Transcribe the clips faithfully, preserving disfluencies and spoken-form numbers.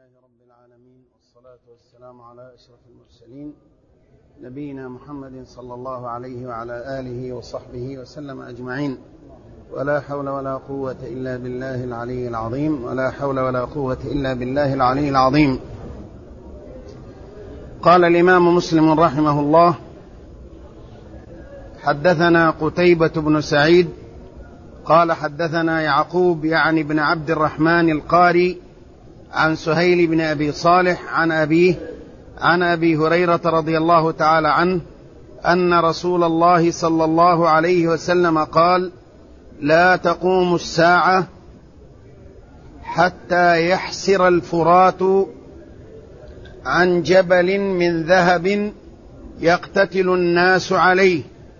لله رب العالمين، والصلاة والسلام على أشرف المرسلين نبينا محمد صلى الله عليه وعلى آله وصحبه وسلم أجمعين. ولا حول ولا قوة إلا بالله العلي العظيم ولا حول ولا قوة إلا بالله العلي العظيم. قال الإمام مسلم رحمه الله: حدثنا قتيبة بن سعيد قال حدثنا يعقوب يعني بن عبد الرحمن القاري عن سهيل بن أبي صالح عن أبيه عن أبي هريرة رضي الله تعالى عنه أن رسول الله صلى الله عليه وسلم قال: لا تقوم الساعة حتى يحسر الفرات عن جبل من ذهب يقتتل الناس عليه،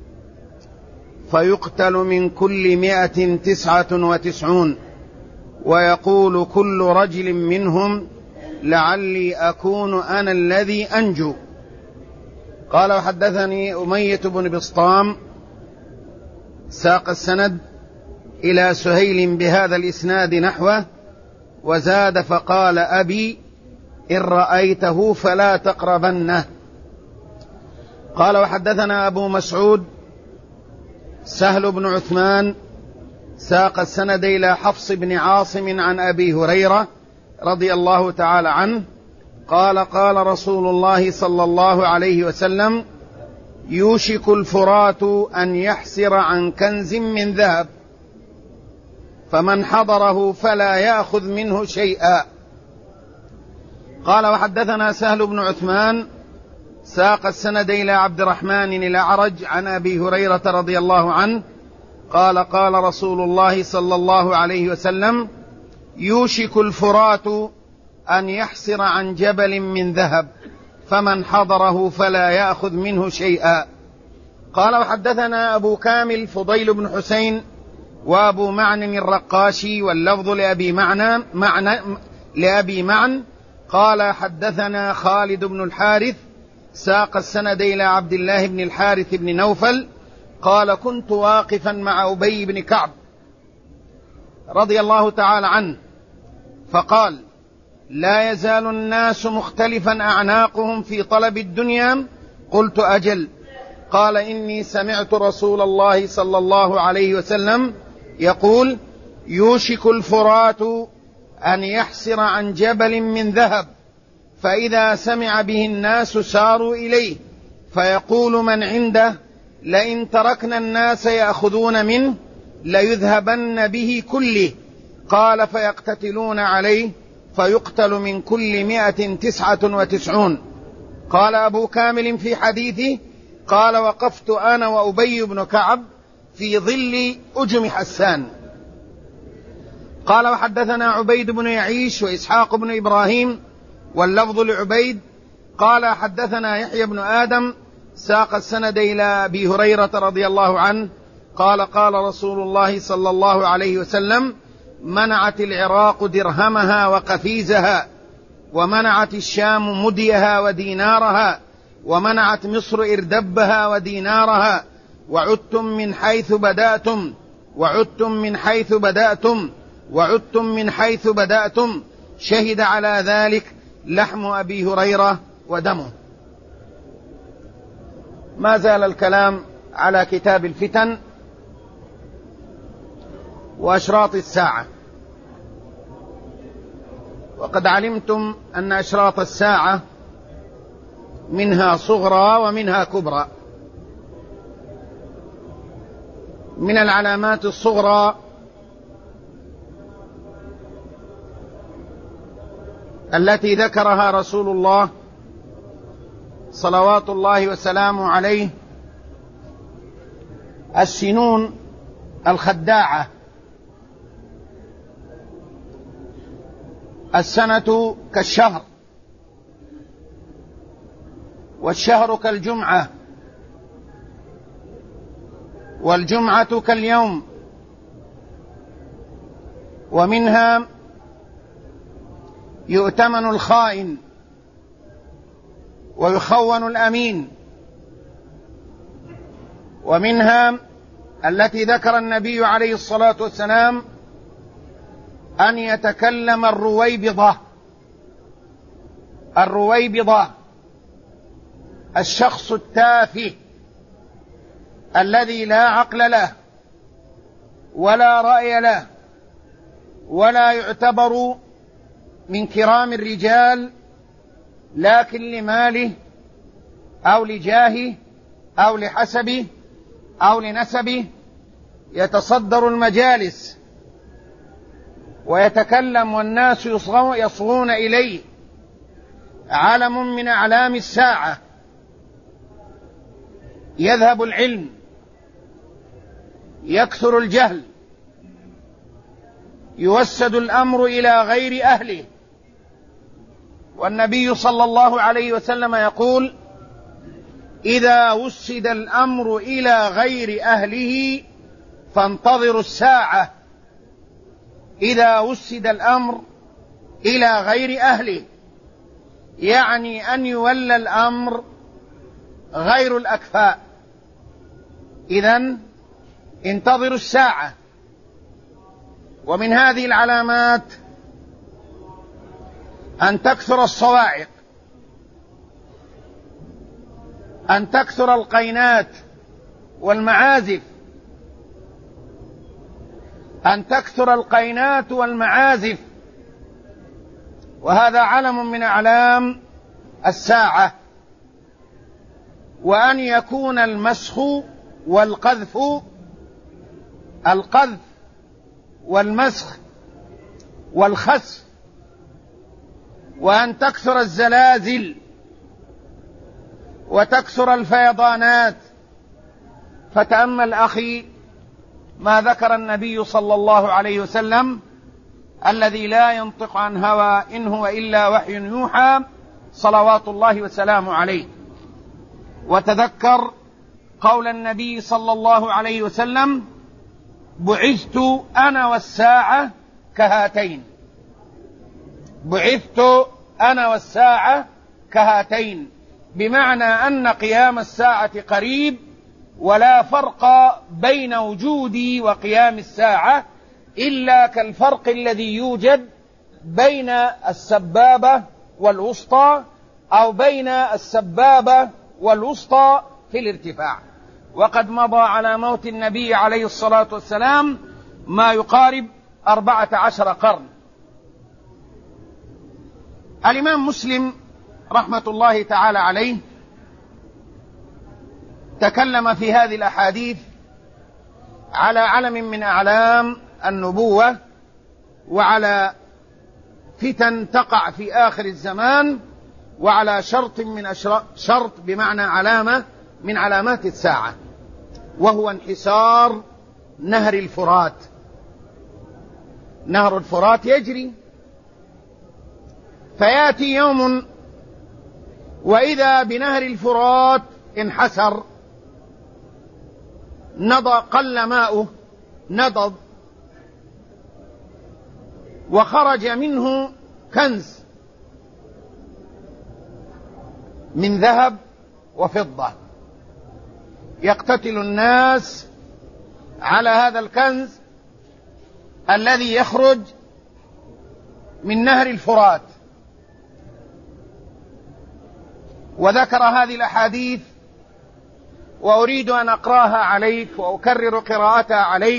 فيقتل من كل مائة تسعة وتسعون، ويقول كل رجل منهم: لعلي أكون أنا الذي أنجو. قال: وحدثني أمية بن بسطام ساق السند إلى سهيل بهذا الإسناد نحوه، وزاد فقال: أبي إن رأيته فلا تقربنه. قال: وحدثنا أبو مسعود سهل بن عثمان ساق السند إلى حفص بن عاصم عن أبي هريرة رضي الله تعالى عنه قال: قال رسول الله صلى الله عليه وسلم: يوشك الفرات أن يحسر عن كنز من ذهب، فمن حضره فلا يأخذ منه شيئا. قال: وحدثنا سهل بن عثمان ساق السند إلى عبد الرحمن الأعرج عن أبي هريرة رضي الله عنه قال: قال رسول الله صلى الله عليه وسلم: يوشك الفرات أن يحسر عن جبل من ذهب، فمن حضره فلا يأخذ منه شيئا. قال: وحدثنا أبو كامل فضيل بن حسين وأبو معن الرقاشي، واللفظ لأبي معن معنى لأبي معن قال: حدثنا خالد بن الحارث ساق السند إلى عبد الله بن الحارث بن نوفل قال: كنت واقفا مع أبي بن كعب رضي الله تعالى عنه، فقال: لا يزال الناس مختلفا أعناقهم في طلب الدنيا. قلت: أجل. قال: إني سمعت رسول الله صلى الله عليه وسلم يقول: يوشك الفرات أن يحسر عن جبل من ذهب، فإذا سمع به الناس ساروا إليه، فيقول من عنده: لئن تركنا الناس يأخذون منه ليذهبن به كله. قال: فيقتتلون عليه، فيقتل من كل مائة تسعة وتسعون. قال أبو كامل في حديثه: قال: وقفت أنا وأبي بن كعب في ظل أجم حسان. قال: وحدثنا عبيد بن يعيش وإسحاق بن إبراهيم، واللفظ لعبيد قال: حدثنا يحيى بن آدم ساق السند إلى أبي هريرة رضي الله عنه قال: قال رسول الله صلى الله عليه وسلم: منعت العراق درهمها وقفيزها، ومنعت الشام مديها ودينارها، ومنعت مصر إردبها ودينارها، وعدتم من حيث بدأتم وعدتم من حيث بدأتم وعدتم من حيث بدأتم. شهد على ذلك لحم أبي هريرة ودمه. ما زال الكلام على كتاب الفتن وأشراط الساعة، وقد علمتم أن أشراط الساعة منها صغرى ومنها كبرى. من العلامات الصغرى التي ذكرها رسول الله صلوات الله وسلامه عليه السنون الخداعة. السنة كالشهر، والشهر كالجمعة، والجمعة كاليوم. ومنها يؤتمن الخائن ويخون الأمين. ومنها التي ذكر النبي عليه الصلاة والسلام أن يتكلم الرويبضة الرويبضة، الشخص التافه الذي لا عقل له ولا رأي له ولا يعتبر من كرام الرجال، لكن لماله أو لجاهه أو لحسبه أو لنسبه يتصدر المجالس ويتكلم والناس يصغون إليه، علم من أعلام الساعة. يذهب العلم، يكثر الجهل، يوسد الأمر إلى غير أهله. والنبي صلى الله عليه وسلم يقول: إذا وسد الأمر إلى غير أهله فانتظروا الساعة. إذا وسد الأمر إلى غير أهله يعني أن يولى الأمر غير الأكفاء، إذن انتظروا الساعة. ومن هذه العلامات أن تكثر الصواعق، أن تكثر القينات والمعازف، أن تكثر القينات والمعازف، وهذا علم من أعلام الساعة. وأن يكون المسخ والقذف، القذف والمسخ والخسف، وأن تكثر الزلازل وتكثر الفيضانات. فتأمل أخي ما ذكر النبي صلى الله عليه وسلم الذي لا ينطق عن هوى إن هو إلا وحي يوحى صلوات الله وسلامه عليه. وتذكر قول النبي صلى الله عليه وسلم: بعثت أنا والساعة كهاتين. بعثت أنا والساعة كهاتين، بمعنى أن قيام الساعة قريب، ولا فرق بين وجودي وقيام الساعة إلا كالفرق الذي يوجد بين السبابة والوسطى أو بين السبابة والوسطى في الارتفاع. وقد مضى على موت النبي عليه الصلاة والسلام ما يقارب أربعة عشر قرن. الإمام مسلم رحمة الله تعالى عليه تكلم في هذه الأحاديث على علم من أعلام النبوة، وعلى فتن تقع في آخر الزمان، وعلى شرط من أشرط شرط بمعنى علامة من علامات الساعة، وهو انحسار نهر الفرات. نهر الفرات يجري، فيأتي يوم وإذا بنهر الفرات انحسر، نض قل ماؤه نضض، وخرج منه كنز من ذهب وفضة. يقتتل الناس على هذا الكنز الذي يخرج من نهر الفرات. وذكر هذه الأحاديث، وأريد أن أقرأها عليك وأكرر قراءتها عليك،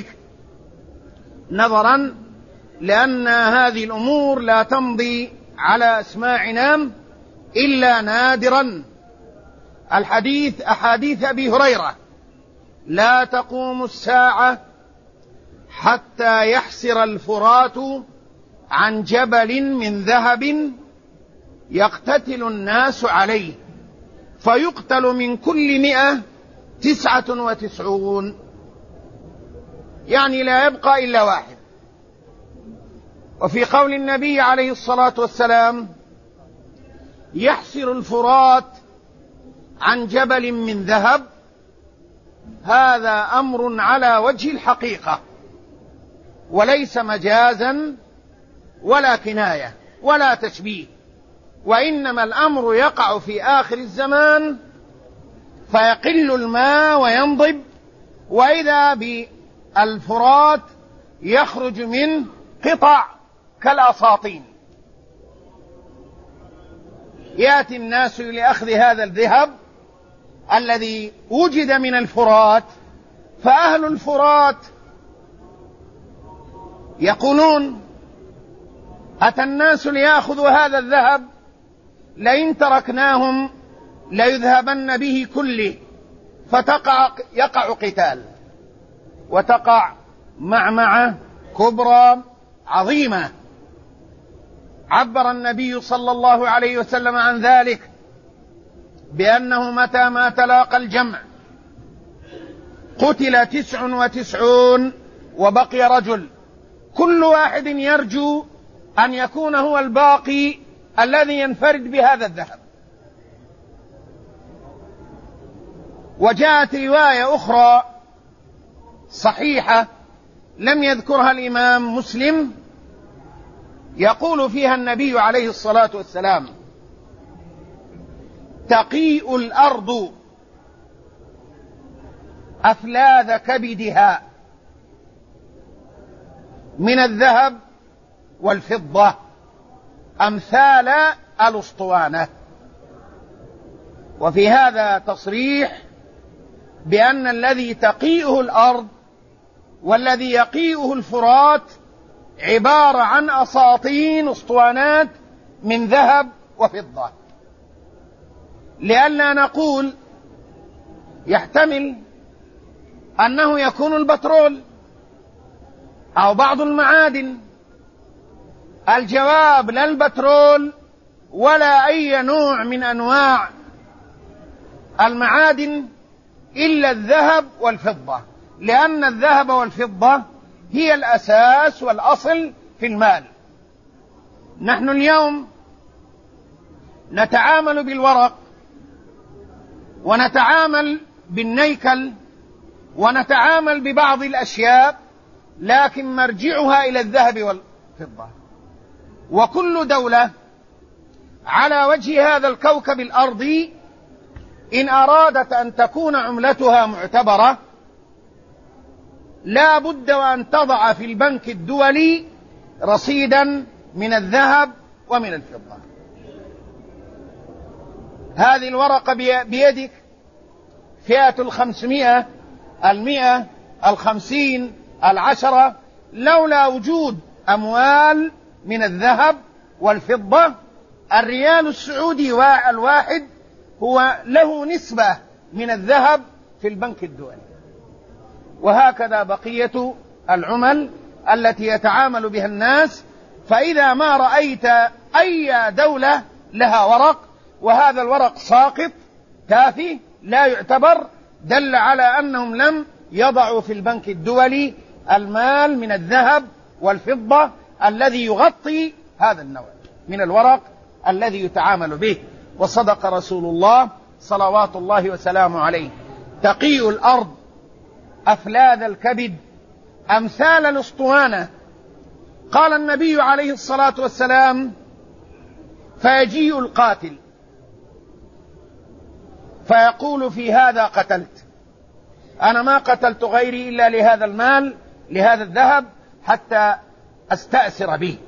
نظرا لأن هذه الأمور لا تمضي على أسماعنا إلا نادرا. الحديث أحاديث أبي هريرة: لا تقوم الساعة حتى يحسر الفرات عن جبل من ذهب يقتتل الناس عليه، فيقتل من كل مئة تسعة وتسعون، يعني لا يبقى إلا واحد. وفي قول النبي عليه الصلاة والسلام: يحسر الفرات عن جبل من ذهب، هذا أمر على وجه الحقيقة، وليس مجازا ولا كناية ولا تشبيه، وإنما الأمر يقع في آخر الزمان، فيقل الماء وينضب، وإذا بالفرات يخرج منه قطع كالأساطين. يأتي الناس لأخذ هذا الذهب الذي وجد من الفرات، فأهل الفرات يقولون: أتى الناس ليأخذوا هذا الذهب، لئن تركناهم ليذهبن به كله، فتقع يقع قتال، وتقع معمعة كبرى عظيمة. عبر النبي صلى الله عليه وسلم عن ذلك بأنه متى ما تلاقى الجمع قتل تسع وتسعون وبقي رجل، كل واحد يرجو أن يكون هو الباقي الذي ينفرد بهذا الذهب. وجاءت رواية أخرى صحيحة لم يذكرها الإمام مسلم، يقول فيها النبي عليه الصلاة والسلام: تقيء الأرض أفلاذ كبدها من الذهب والفضة أمثال الأسطوانة. وفي هذا تصريح بأن الذي تقيئه الأرض والذي يقيئه الفرات عبارة عن أساطين أسطوانات من ذهب وفضة. لأننا نقول يحتمل أنه يكون البترول أو بعض المعادن. الجواب: لا البترول ولا أي نوع من أنواع المعادن إلا الذهب والفضة، لأن الذهب والفضة هي الأساس والأصل في المال. نحن اليوم نتعامل بالورق، ونتعامل بالنيكل، ونتعامل ببعض الأشياء، لكن مرجعها إلى الذهب والفضة. وكل دولة على وجه هذا الكوكب الأرضي إن أرادت أن تكون عملتها معتبرة لا بد وأن تضع في البنك الدولي رصيدا من الذهب ومن الفضة. هذه الورقة بيدك فئة الخمسمائة، المئة، الخمسين، العشرة، لولا وجود أموال من الذهب والفضة الريال السعودي الواحد هو له نسبة من الذهب في البنك الدولي. وهكذا بقية العمل التي يتعامل بها الناس. فإذا ما رأيت أي دولة لها ورق وهذا الورق ساقط تافه لا يعتبر، دل على أنهم لم يضعوا في البنك الدولي المال من الذهب والفضة الذي يغطي هذا النوع من الورق الذي يتعامل به. وصدق رسول الله صلوات الله وسلامه عليه: تقيء الأرض أفلاذ الكبد أمثال الأسطوانة. قال النبي عليه الصلاة والسلام: فيجيء القاتل فيقول: في هذا قتلت، أنا ما قتلت غيري إلا لهذا المال، لهذا الذهب، حتى أستأثر به.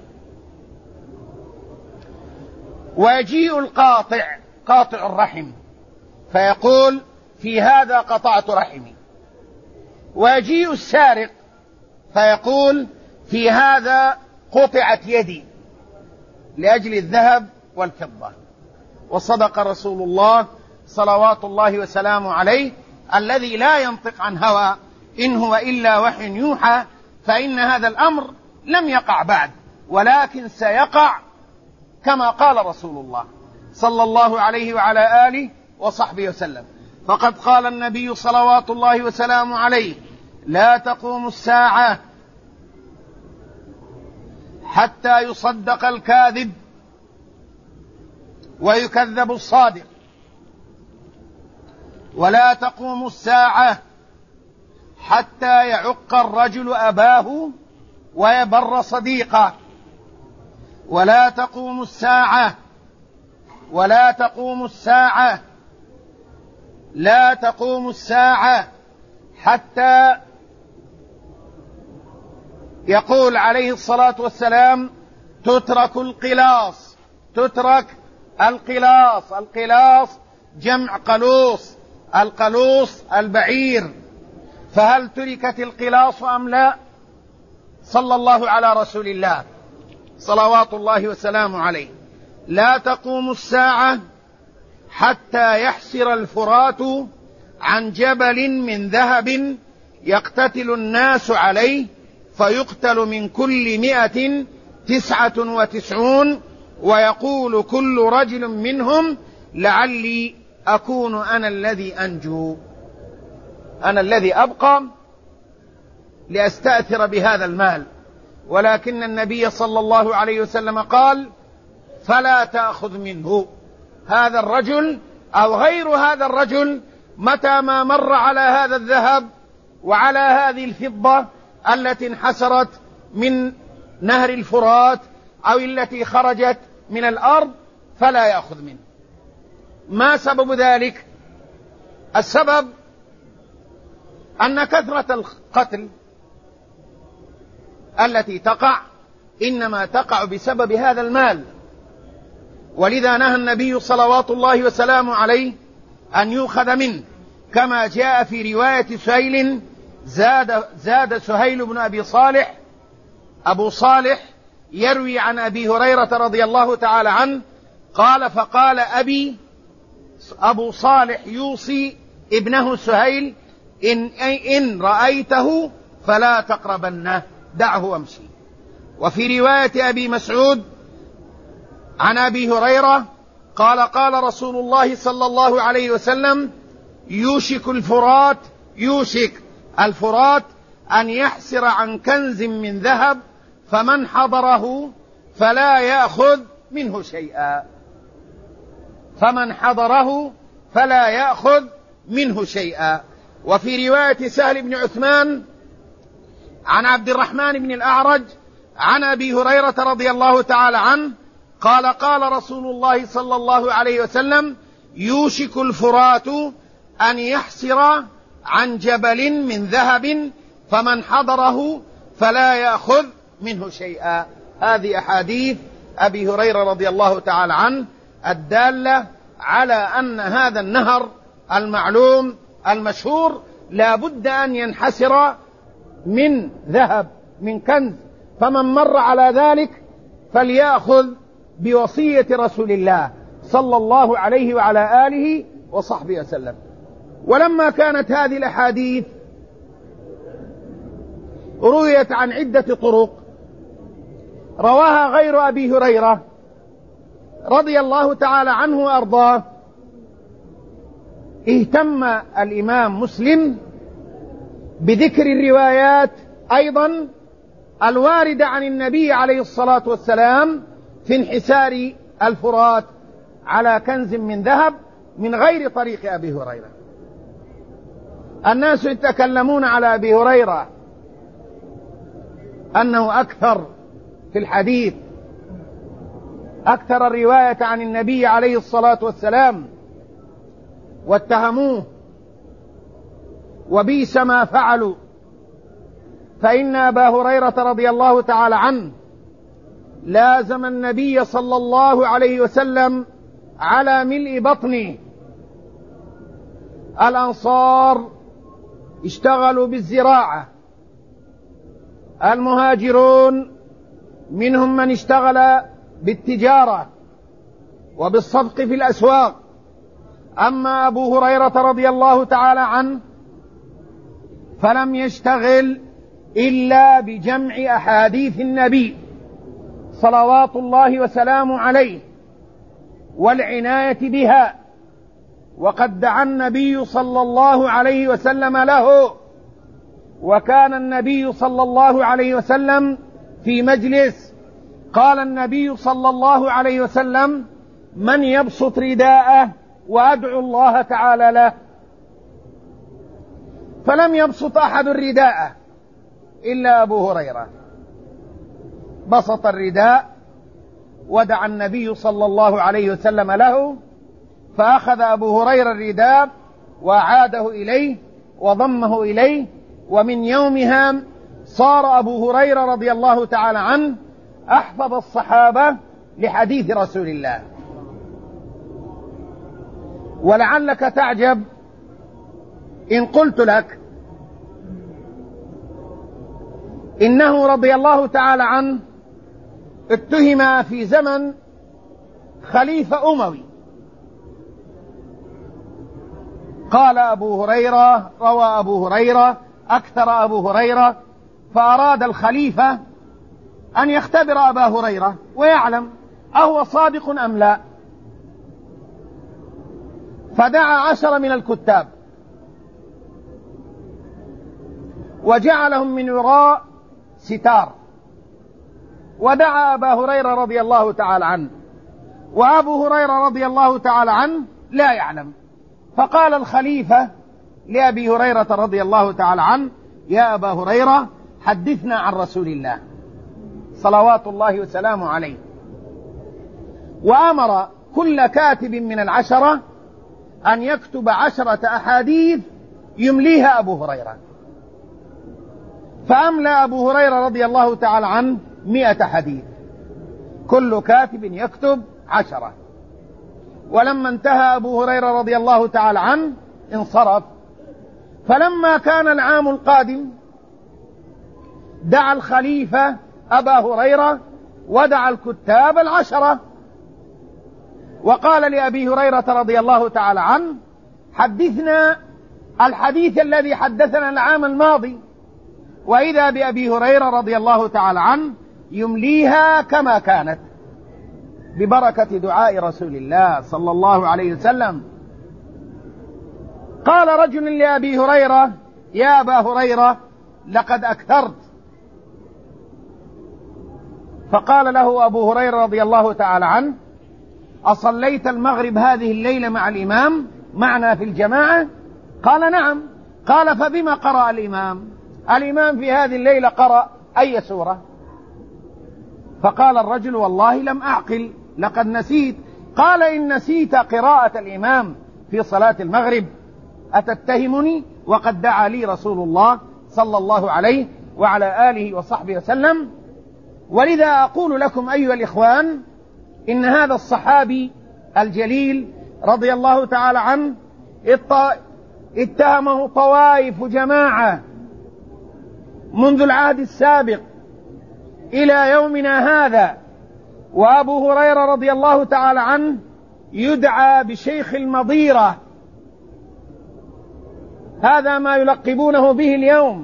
ويجيء القاطع، قاطع الرحم، فيقول: في هذا قطعت رحمي. ويجيء السارق فيقول: في هذا قطعت يدي، لأجل الذهب والفضة. وصدق رسول الله صلوات الله وسلامه عليه الذي لا ينطق عن هوى إن هو إلا وحي يوحى، فإن هذا الأمر لم يقع بعد، ولكن سيقع كما قال رسول الله صلى الله عليه وعلى آله وصحبه وسلم. فقد قال النبي صلوات الله وسلامه عليه: لا تقوم الساعة حتى يصدق الكاذب ويكذب الصادق، ولا تقوم الساعة حتى يعق الرجل أباه ويبر صديقه، ولا تقوم الساعة ولا تقوم الساعة لا تقوم الساعة حتى يقول عليه الصلاة والسلام: تترك القلاص، تترك القلاص. القلاص جمع قلوص، القلوص البعير. فهل تركت القلاص أم لا؟ صلى الله على رسول الله صلوات الله وسلامه عليه: لا تقوم الساعة حتى يحسر الفرات عن جبل من ذهب يقتتل الناس عليه، فيقتل من كل مئة تسعة وتسعون، ويقول كل رجل منهم: لعلي أكون أنا الذي أنجو، أنا الذي أبقى لأستأثر بهذا المال. ولكن النبي صلى الله عليه وسلم قال: فلا تأخذ منه. هذا الرجل أو غير هذا الرجل متى ما مر على هذا الذهب وعلى هذه الفضة التي انحسرت من نهر الفرات أو التي خرجت من الأرض فلا يأخذ منه. ما سبب ذلك؟ السبب أن كثرة القتل التي تقع إنما تقع بسبب هذا المال، ولذا نهى النبي صلوات الله وسلامه عليه أن يؤخذ منه، كما جاء في رواية سهيل: زاد, زاد سهيل بن أبي صالح أبو صالح يروي عن أبي هريرة رضي الله تعالى عنه قال: فقال أبي أبو صالح يوصي ابنه سهيل: إن, إن رأيته فلا تقربنه، دعه وامشي. وفي رواية أبي مسعود عن أبي هريرة قال: قال رسول الله صلى الله عليه وسلم: يوشك الفرات يوشك الفرات أن يحسر عن كنز من ذهب، فمن حضره فلا يأخذ منه شيئا، فمن حضره فلا يأخذ منه شيئا. وفي رواية سهل بن عثمان عن عبد الرحمن بن الأعرج عن أبي هريرة رضي الله تعالى عنه قال: قال رسول الله صلى الله عليه وسلم: يوشك الفرات أن يحسر عن جبل من ذهب، فمن حضره فلا يأخذ منه شيئا. هذه أحاديث أبي هريرة رضي الله تعالى عنه الدالة على أن هذا النهر المعلوم المشهور لا بد أن ينحسر من ذهب، من كنز، فمن مر على ذلك فليأخذ بوصية رسول الله صلى الله عليه وعلى آله وصحبه وسلم. ولما كانت هذه الأحاديث رويت عن عدة طرق رواها غير أبي هريرة رضي الله تعالى عنه وأرضاه، اهتم الإمام مسلم بذكر الروايات أيضا الواردة عن النبي عليه الصلاة والسلام في انحسار الفرات على كنز من ذهب من غير طريق أبي هريرة. الناس يتكلمون على أبي هريرة أنه أكثر في الحديث، أكثر الرواية عن النبي عليه الصلاة والسلام، واتهموه وبئس ما فعلوا، فإن أبا هريرة رضي الله تعالى عنه لازم النبي صلى الله عليه وسلم على ملء بطنه. الأنصار اشتغلوا بالزراعة، المهاجرون منهم من اشتغل بالتجارة وبالصدق في الأسواق. أما أبو هريرة رضي الله تعالى عنه فلم يشتغل إلا بجمع أحاديث النبي صلوات الله وسلامه عليه والعناية بها، وقد دعا النبي صلى الله عليه وسلم له، وكان النبي صلى الله عليه وسلم في مجلس قال النبي صلى الله عليه وسلم: من يبسط رداءه وأدعو الله تعالى له. فلم يبسط أحد الرداء إلا أبو هريرة، بسط الرداء ودعا النبي صلى الله عليه وسلم له، فأخذ أبو هريرة الرداء وأعاده إليه وضمه إليه، ومن يومها صار أبو هريرة رضي الله تعالى عنه أحفظ الصحابة لحديث رسول الله ولعلك تعجب إن قلت لك إنه رضي الله تعالى عنه اتهم في زمن خليفة أموي. قال أبو هريرة، روى أبو هريرة، أكثر أبو هريرة، فأراد الخليفة أن يختبر أبا هريرة ويعلم أهو صادق أم لا، فدعا عشر من الكتاب وجعلهم من وراء ستار، ودعا أبا هريرة رضي الله تعالى عنه، وأبو هريرة رضي الله تعالى عنه لا يعلم. فقال الخليفة لأبي هريرة رضي الله تعالى عنه: يا أبا هريرة حدثنا عن رسول الله صلوات الله وسلامه عليه. وأمر كل كاتب من العشرة أن يكتب عشرة أحاديث يمليها أبو هريرة، فأملى أبو هريرة رضي الله تعالى عنه مئة حديث، كل كاتب يكتب عشرة. ولما انتهى أبو هريرة رضي الله تعالى عنه انصرف. فلما كان العام القادم دعا الخليفة أبا هريرة ودعا الكتاب العشرة، وقال لأبي هريرة رضي الله تعالى عنه: حدثنا الحديث الذي حدثنا العام الماضي. وإذا بأبي هريرة رضي الله تعالى عنه يمليها كما كانت ببركة دعاء رسول الله صلى الله عليه وسلم. قال رجل لأبي هريرة: يا أبا هريرة لقد أكثرت. فقال له أبو هريرة رضي الله تعالى عنه: أصليت المغرب هذه الليلة مع الإمام معنا في الجماعة؟ قال: نعم. قال: فبما قرأ الإمام؟ الإمام في هذه الليلة قرأ أي سورة؟ فقال الرجل: والله لم أعقل، لقد نسيت. قال: إن نسيت قراءة الإمام في صلاة المغرب أتتهمني وقد دعا لي رسول الله صلى الله عليه وعلى آله وصحبه وسلم؟ ولذا أقول لكم أيها الإخوان إن هذا الصحابي الجليل رضي الله تعالى عنه اتهمه طوائف جماعة منذ العهد السابق إلى يومنا هذا، وأبو هريرة رضي الله تعالى عنه يدعى بشيخ المضيرة، هذا ما يلقبونه به اليوم،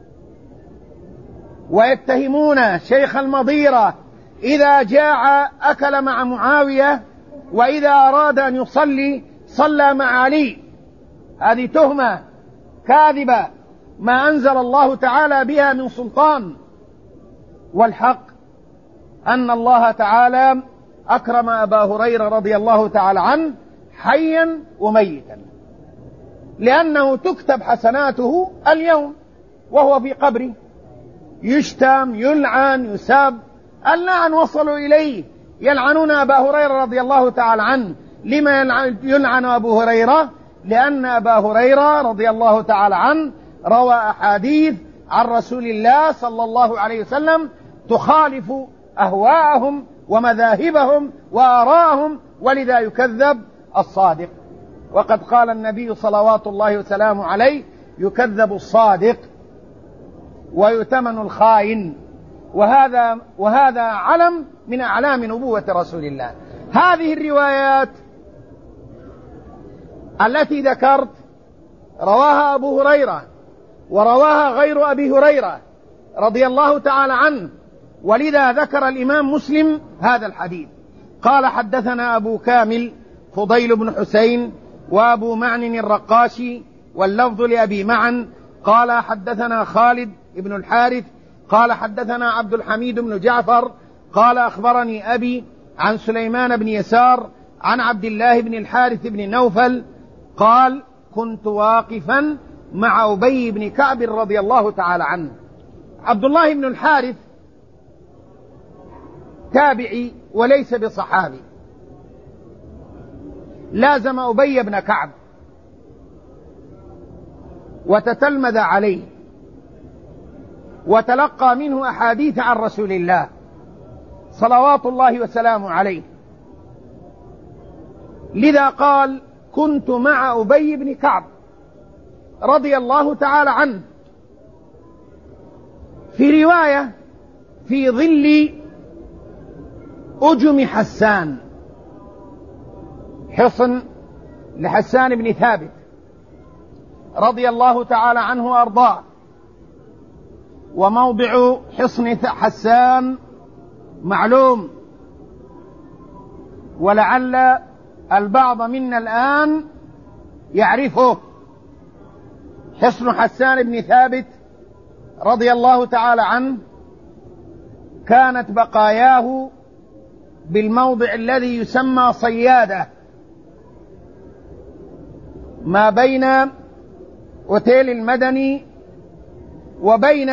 ويتهمون شيخ المضيرة إذا جاع أكل مع معاوية، وإذا أراد أن يصلي صلى مع علي. هذه تهمة كاذبة ما أنزل الله تعالى بها من سلطان. والحق أن الله تعالى أكرم أبا هريرة رضي الله تعالى عنه حيا وميتا، لأنه تكتب حسناته اليوم وهو في قبره، يشتم، يلعن، يساب. اللعن وصلوا إليه، يلعنون أبا هريرة رضي الله تعالى عنه. لما يلعن أبو هريرة؟ لأن أبا هريرة رضي الله تعالى عنه روى أحاديث عن رسول الله صلى الله عليه وسلم تخالف أهواءهم ومذاهبهم وآراءهم، ولذا يكذب الصادق. وقد قال النبي صلوات الله وسلامه عليه: يكذب الصادق ويؤتمن الخائن. وهذا وهذا علم من أعلام نبوة رسول الله. هذه الروايات التي ذكرت رواها أبو هريرة ورواها غير أبي هريرة رضي الله تعالى عنه، ولذا ذكر الإمام مسلم هذا الحديث. قال: حدثنا أبو كامل فضيل بن حسين وأبو معن الرقاشي، واللفظ لأبي معن. قال: حدثنا خالد بن الحارث قال: حدثنا عبد الحميد بن جعفر قال: أخبرني أبي عن سليمان بن يسار عن عبد الله بن الحارث بن نوفل قال: كنت واقفا مع أبي بن كعب رضي الله تعالى عنه. عبد الله بن الحارث تابعي وليس بصحابي، لازم أبي بن كعب وتتلمذ عليه وتلقى منه أحاديث عن رسول الله صلوات الله وسلامه عليه. لذا قال كنت مع أبي بن كعب رضي الله تعالى عنه، في رواية في ظل أجم حسان، حصن لحسان بن ثابت رضي الله تعالى عنه وأرضاه. وموضع حصن حسان معلوم، ولعل البعض منا الآن يعرفه. حصن حسان بن ثابت رضي الله تعالى عنه كانت بقاياه بالموضع الذي يسمى صيادة، ما بين أوتيل المدني وبين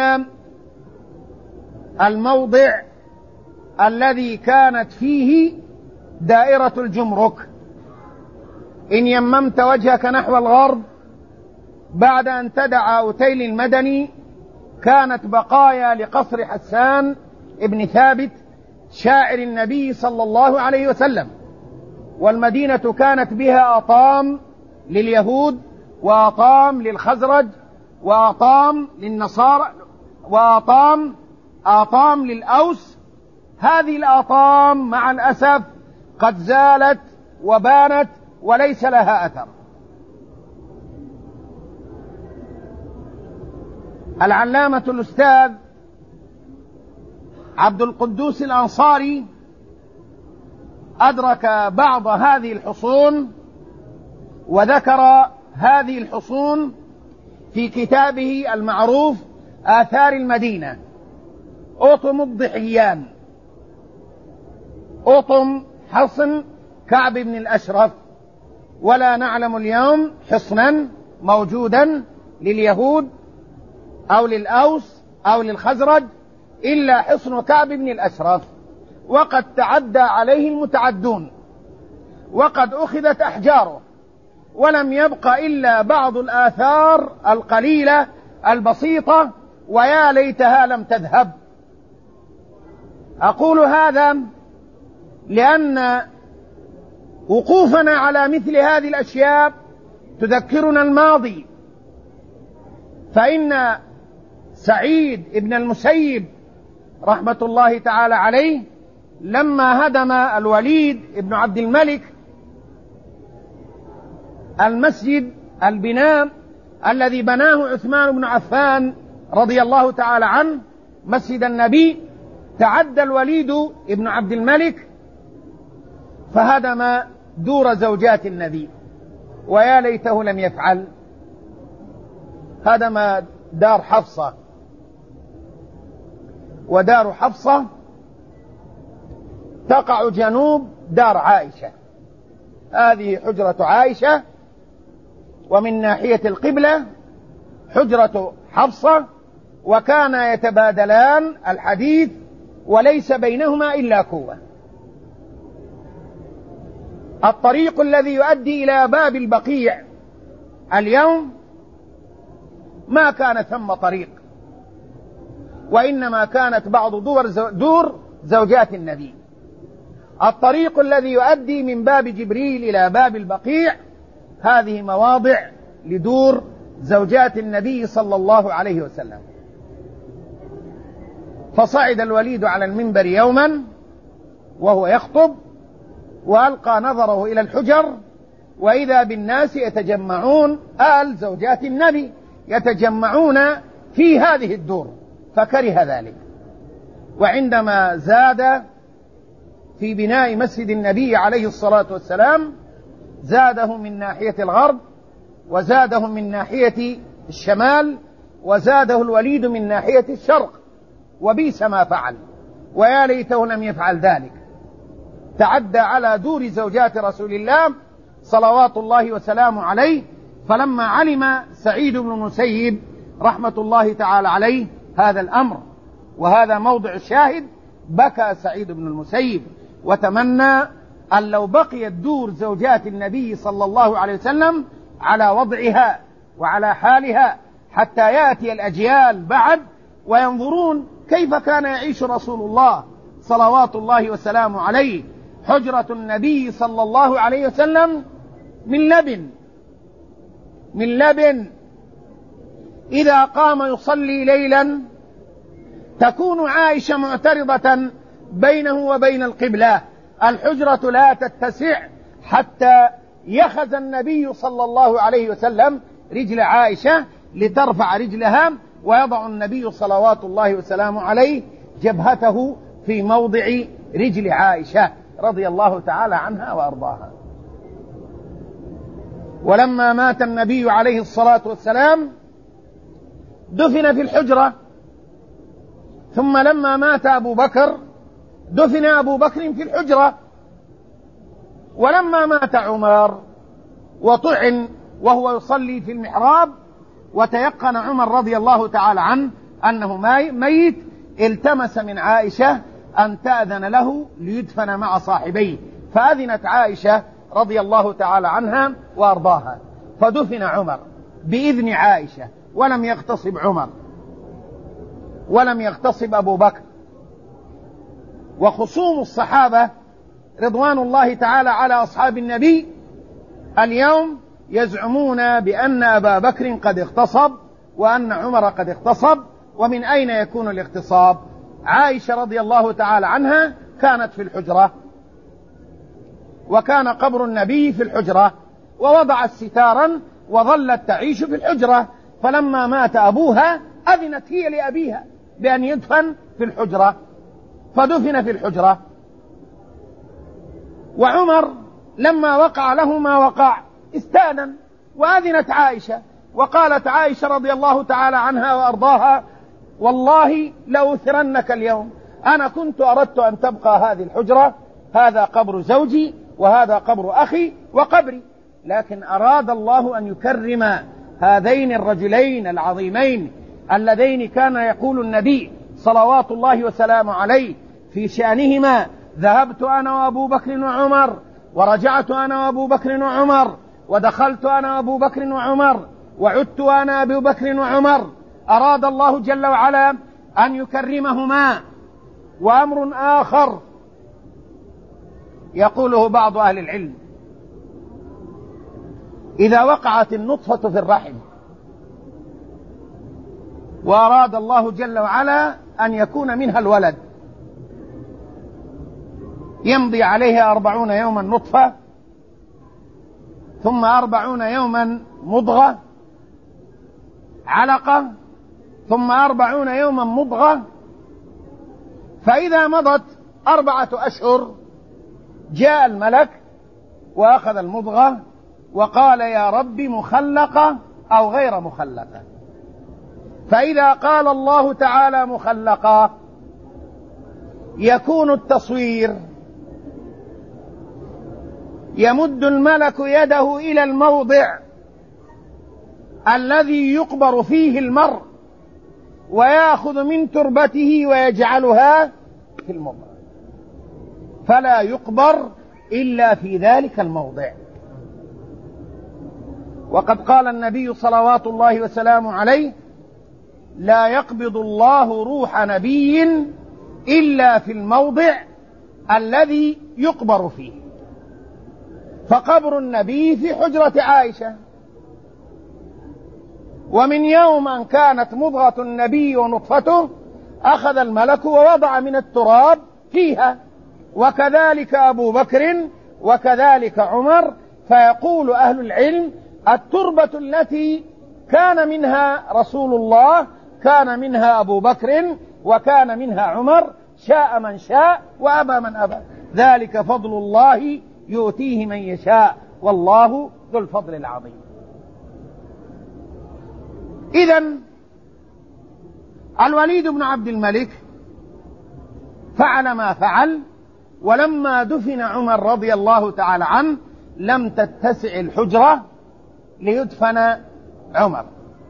الموضع الذي كانت فيه دائرة الجمرك. إن يممت وجهك نحو الغرب بعد أن تدع أوتيل المدني كانت بقايا لقصر حسان ابن ثابت شاعر النبي صلى الله عليه وسلم. والمدينة كانت بها أطام لليهود وأطام للخزرج وأطام للنصارى وأطام أطام للأوس. هذه الأطام مع الأسف قد زالت وبانت وليس لها أثر. العلامة الأستاذ عبد القدوس الأنصاري أدرك بعض هذه الحصون وذكر هذه الحصون في كتابه المعروف آثار المدينة، أطم الضحيان، أطم حصن كعب بن الأشرف. ولا نعلم اليوم حصنا موجودا لليهود أو للأوس أو للخزرج إلا حصن كعب بن الأشرف، وقد تعدى عليه المتعدون وقد أخذت أحجاره، ولم يبق إلا بعض الآثار القليلة البسيطة، ويا ليتها لم تذهب. أقول هذا لأن وقوفنا على مثل هذه الأشياء تذكرنا الماضي. فإن سعيد ابن المسيب رحمة الله تعالى عليه لما هدم الوليد ابن عبد الملك المسجد البناء الذي بناه عثمان بن عفان رضي الله تعالى عنه مسجد النبي، تعدى الوليد ابن عبد الملك فهدم دور زوجات النبي، ويا ليته لم يفعل. هدم دار حفصة، ودار حفصة تقع جنوب دار عائشة. هذه حجرة عائشة، ومن ناحية القبلة حجرة حفصة، وكانا يتبادلان الحديث وليس بينهما إلا كوة. الطريق الذي يؤدي إلى باب البقيع اليوم ما كان ثم طريق، وإنما كانت بعض دور, زو دور زوجات النبي. الطريق الذي يؤدي من باب جبريل إلى باب البقيع هذه مواضع لدور زوجات النبي صلى الله عليه وسلم. فصعد الوليد على المنبر يوما وهو يخطب، وألقى نظره إلى الحجر، وإذا بالناس يتجمعون، آل زوجات النبي يتجمعون في هذه الدور، فكره ذلك. وعندما زاد في بناء مسجد النبي عليه الصلاة والسلام زاده من ناحية الغرب، وزاده من ناحية الشمال، وزاده الوليد من ناحية الشرق، وبئس ما فعل، ويا ليته لم يفعل ذلك. تعدى على دور زوجات رسول الله صلوات الله وسلامه عليه. فلما علم سعيد بن المسيب رحمة الله تعالى عليه هذا الأمر، وهذا موضع الشاهد، بكى سعيد بن المسيب وتمنى أن لو بقيت دور زوجات النبي صلى الله عليه وسلم على وضعها وعلى حالها حتى يأتي الأجيال بعد وينظرون كيف كان يعيش رسول الله صلوات الله وسلامه عليه. حجرة النبي صلى الله عليه وسلم من لبن من لبن إذا قام يصلي ليلا تكون عائشة معترضة بينه وبين القبلة، الحجرة لا تتسع حتى يخز النبي صلى الله عليه وسلم رجل عائشة لترفع رجلها، ويضع النبي صلوات الله وسلامه عليه جبهته في موضع رجل عائشة رضي الله تعالى عنها وأرضاها. ولما مات النبي عليه الصلاة والسلام دفن في الحجرة، ثم لما مات أبو بكر دفن أبو بكر في الحجرة، ولما مات عمر وطعن وهو يصلي في المحراب وتيقن عمر رضي الله تعالى عنه أنه ميت، التمس من عائشة أن تأذن له ليدفن مع صاحبيه، فأذنت عائشة رضي الله تعالى عنها وأرضاها، فدفن عمر بإذن عائشة، ولم يغتصب عمر ولم يغتصب أبو بكر. وخصوم الصحابة رضوان الله تعالى على أصحاب النبي اليوم يزعمون بأن أبا بكر قد اغتصب وأن عمر قد اغتصب. ومن أين يكون الاغتصاب؟ عائشة رضي الله تعالى عنها كانت في الحجرة، وكان قبر النبي في الحجرة، ووضعت ستارا وظلت تعيش في الحجرة، فلما مات أبوها أذنت هي لأبيها بأن يدفن في الحجرة، فدفن في الحجرة. وعمر لما وقع له ما وقع استأذن وأذنت عائشة، وقالت عائشة رضي الله تعالى عنها وأرضاها: والله لأثرنك اليوم، أنا كنت أردت أن تبقى هذه الحجرة، هذا قبر زوجي وهذا قبر أخي وقبري، لكن أراد الله أن يكرم هذين الرجلين العظيمين اللذين كان يقول النبي صلوات الله وسلامه عليه في شأنهما: ذهبت أنا وأبو بكر وعمر، ورجعت أنا وأبو بكر وعمر، ودخلت أنا وأبو بكر وعمر، وعدت أنا أبو بكر وعمر. أراد الله جل وعلا أن يكرمهما. وأمر آخر يقوله بعض أهل العلم: إذا وقعت النطفة في الرحم وأراد الله جل وعلا أن يكون منها الولد، يمضي عليها أربعون يوما نطفة، ثم أربعون يوما مضغة علقة، ثم أربعون يوما مضغة، فإذا مضت أربعة أشهر جاء الملك وأخذ المضغة وقال: يا رب مخلقة أو غير مخلقة. فإذا قال الله تعالى مخلقة يكون التصوير، يمد الملك يده إلى الموضع الذي يقبر فيه المرء ويأخذ من تربته ويجعلها في الموضع، فلا يقبر إلا في ذلك الموضع. وقد قال النبي صلوات الله وسلامه عليه: لا يقبض الله روح نبي إلا في الموضع الذي يقبر فيه. فقبر النبي في حجرة عائشة، ومن يوم أن كانت مضغة النبي ونطفته أخذ الملك ووضع من التراب فيها، وكذلك أبو بكر وكذلك عمر. فيقول أهل العلم: التربة التي كان منها رسول الله كان منها أبو بكر وكان منها عمر، شاء من شاء وأبى من أبى، ذلك فضل الله يؤتيه من يشاء والله ذو الفضل العظيم. إذن الوليد بن عبد الملك فعل ما فعل، ولما دفن عمر رضي الله تعالى عنه لم تتسع الحجرة ليدفن عمر،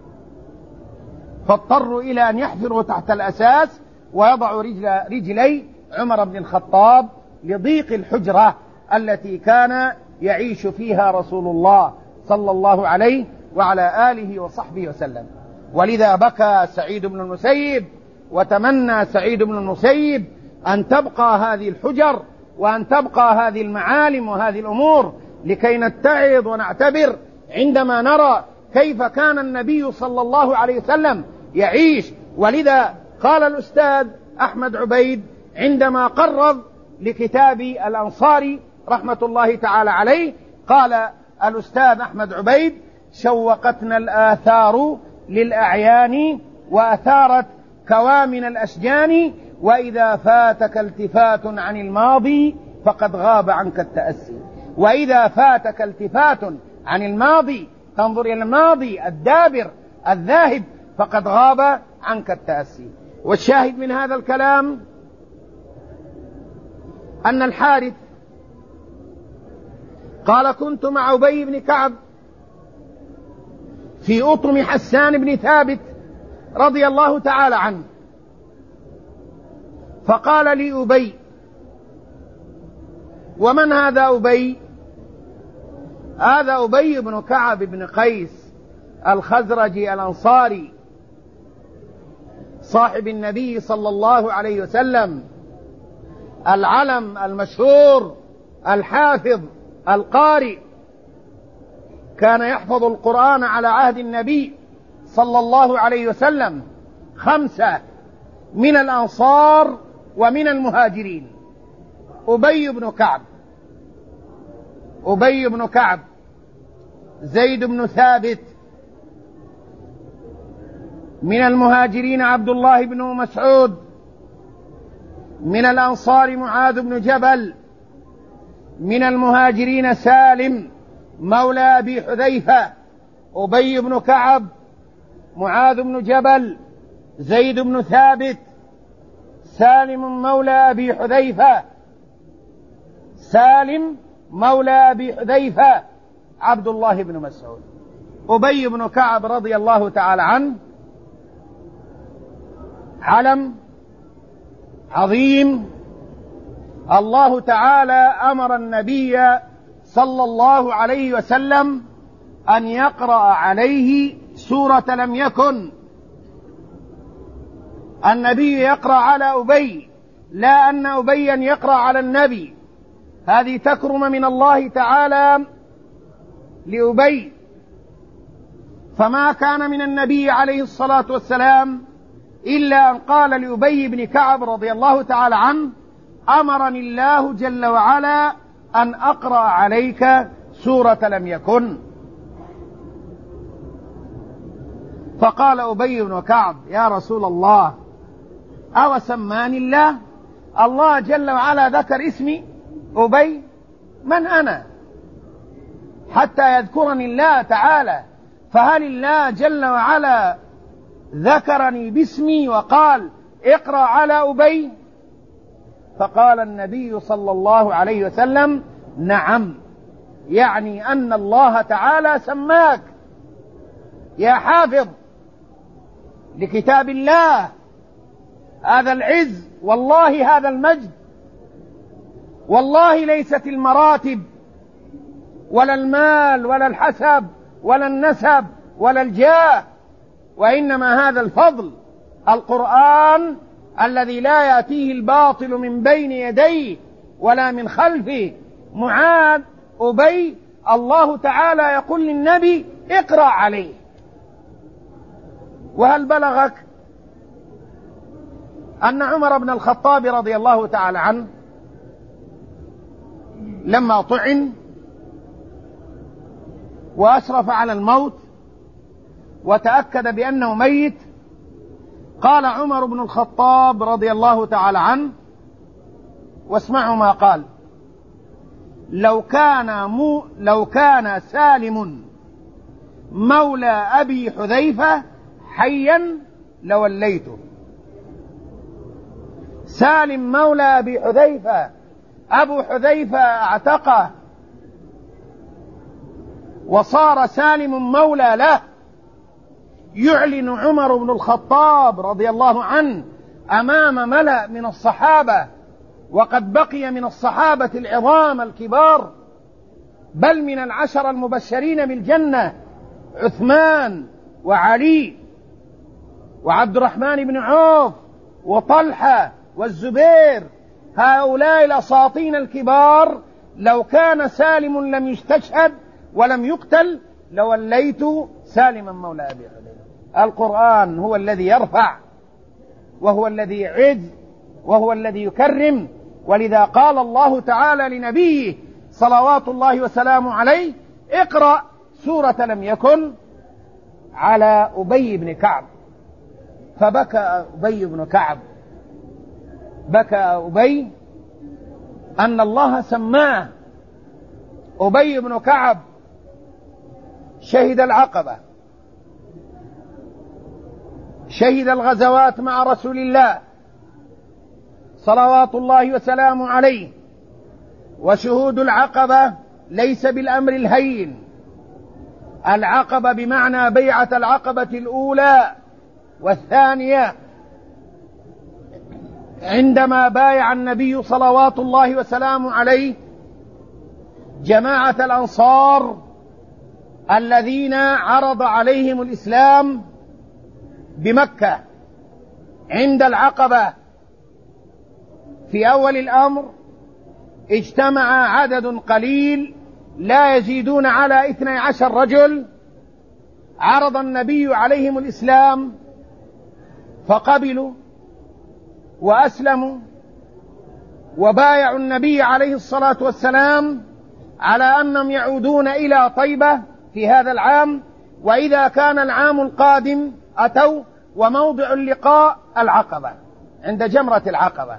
فاضطروا إلى أن يحفروا تحت الأساس ويضعوا رجل رجلي عمر بن الخطاب لضيق الحجرة التي كان يعيش فيها رسول الله صلى الله عليه وعلى آله وصحبه وسلم. ولذا بكى سعيد بن المسيب وتمنى سعيد بن المسيب أن تبقى هذه الحجر وأن تبقى هذه المعالم وهذه الأمور لكي نتعظ ونعتبر عندما نرى كيف كان النبي صلى الله عليه وسلم يعيش. ولذا قال الأستاذ أحمد عبيد عندما قرض لكتاب الأنصاري رحمة الله تعالى عليه، قال الأستاذ أحمد عبيد: شوقتنا الآثار للأعيان وأثارت كوامن الأشجان، وإذا فاتك التفات عن الماضي فقد غاب عنك التأسي. وإذا فاتك التفات عن الماضي، تنظر إلى الماضي الدابر الذاهب، فقد غاب عنك التأسي. والشاهد من هذا الكلام أن الحارث قال: كنت مع أبي بن كعب في أطرم حسان بن ثابت رضي الله تعالى عنه، فقال لي أبي: ومن هذا أبي؟ هذا أبي بن كعب بن قيس الخزرجي الأنصاري صاحب النبي صلى الله عليه وسلم، العلم المشهور الحافظ القارئ، كان يحفظ القرآن على عهد النبي صلى الله عليه وسلم، خمسة من الأنصار ومن المهاجرين. أبي بن كعب أبي بن كعب زيد بن ثابت، من المهاجرين عبد الله بن مسعود، من الأنصار معاذ بن جبل، من المهاجرين سالم مولى أبي حذيفة. أبي بن كعب، معاذ بن جبل، زيد بن ثابت، سالم مولى أبي حذيفة، سالم مولى أبي حذيفة، عبد الله بن مسعود. أبي بن كعب رضي الله تعالى عنه علم عظيم. الله تعالى أمر النبي صلى الله عليه وسلم أن يقرأ عليه سورة لم يكن. النبي يقرأ على أبي، لا أن أبيا يقرأ على النبي. هذه تكرم من الله تعالى لأبي. فما كان من النبي عليه الصلاة والسلام إلا أن قال لأبي بن كعب رضي الله تعالى عنه: أمرني الله جل وعلا أن أقرأ عليك سورة لم يكن. فقال أبي بن كعب: يا رسول الله، أو سماني الله؟ الله جل وعلا ذكر اسمي أبي؟ من أنا حتى يذكرني الله تعالى؟ فهل الله جل وعلا ذكرني باسمي وقال اقرأ على أبي؟ فقال النبي صلى الله عليه وسلم: نعم، يعني أن الله تعالى سماك يا حافظ لكتاب الله. هذا العز، والله هذا المجد، والله ليست المراتب ولا المال ولا الحسب ولا النسب ولا الجاه، وإنما هذا الفضل، القرآن الذي لا يأتيه الباطل من بين يديه ولا من خلفه. معاذ، أبي، الله تعالى يقول للنبي: اقرأ عليه. وهل بلغك أن عمر بن الخطاب رضي الله تعالى عنه لما طعن وأشرف على الموت وتأكد بأنه ميت، قال عمر بن الخطاب رضي الله تعالى عنه، واسمعوا ما قال: لو كان, مو لو كان سالم مولى أبي حذيفة حيا لوليته. سالم مولى أبي حذيفة، أبو حذيفة اعتقه وصار سالم مولى له. يعلن عمر بن الخطاب رضي الله عنه أمام ملأ من الصحابة، وقد بقي من الصحابة العظام الكبار، بل من العشر المبشرين بالجنة عثمان وعلي وعبد الرحمن بن عوف وطلحة والزبير، هؤلاء الأساطين الكبار لو كان سالم لم يستشهد ولم يقتل لوليت سالما مولى أبي حذيفة. القرآن هو الذي يرفع وهو الذي يعز وهو الذي يكرم، ولذا قال الله تعالى لنبيه صلوات الله وسلامه عليه: اقرأ سورة لم يكن على أبي بن كعب. فبكى أبي بن كعب، بكى أبي أن الله سماه. أبي بن كعب شهد العقبة، شهد الغزوات مع رسول الله صلوات الله وسلامه عليه، وشهود العقبة ليس بالأمر الهين. العقبة بمعنى بيعة العقبة الأولى والثانية، عندما بايع النبي صلوات الله وسلامه عليه جماعة الأنصار الذين عرض عليهم الإسلام بمكة عند العقبة. في أول الأمر اجتمع عدد قليل لا يزيدون على اثني عشر رجل، عرض النبي عليهم الإسلام فقبلوا وأسلموا وبايعوا النبي عليه الصلاة والسلام على أنهم يعودون إلى طيبة في هذا العام، وإذا كان العام القادم أتوا وموضع اللقاء العقبة عند جمرة العقبة.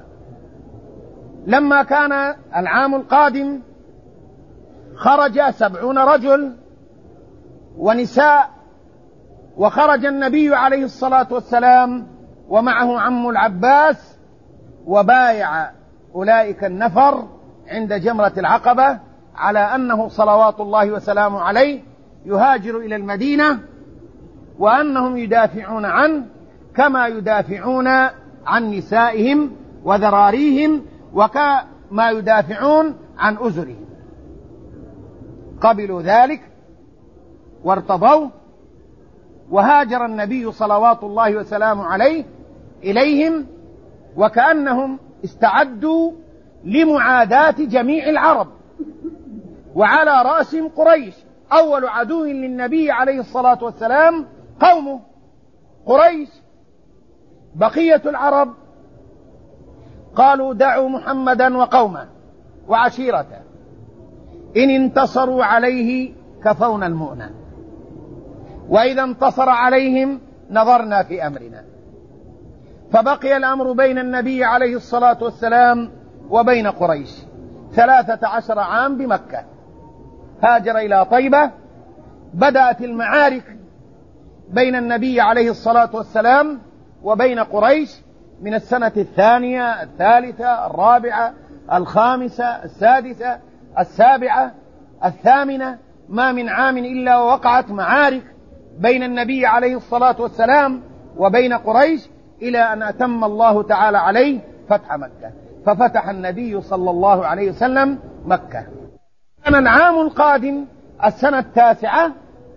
لما كان العام القادم خرج سبعون رجل ونساء، وخرج النبي عليه الصلاة والسلام ومعه عم العباس وبايع أولئك النفر عند جمرة العقبة على أنه صلوات الله وسلامه عليه يهاجر إلى المدينة، وأنهم يدافعون عنه كما يدافعون عن نسائهم وذراريهم وكما يدافعون عن أزرهم. قبلوا ذلك وارتضوا، وهاجر النبي صلوات الله وسلامه عليه إليهم، وكأنهم استعدوا لمعاداة جميع العرب، وعلى رأسهم قريش. أول عدو للنبي عليه الصلاة والسلام قومه قريش. بقية العرب قالوا: دعوا محمدا وقومه وعشيرته، إن انتصروا عليه كفونا المؤنة، وإذا انتصر عليهم نظرنا في أمرنا. فبقي الأمر بين النبي عليه الصلاة والسلام وبين قريش ثلاثة عشر عام بمكة. هاجر إلى طيبة. بدأت المعارك بين النبي عليه الصلاة والسلام وبين قريش من السنة الثانية الثالثة الرابعة الخامسة السادسة السابعة الثامنة. ما من عام إلا ووقعت معارك بين النبي عليه الصلاة والسلام وبين قريش، إلى أن أتم الله تعالى عليه فتح مكة، ففتح النبي صلى الله عليه وسلم مكة. كان العام القادم السنة التاسعة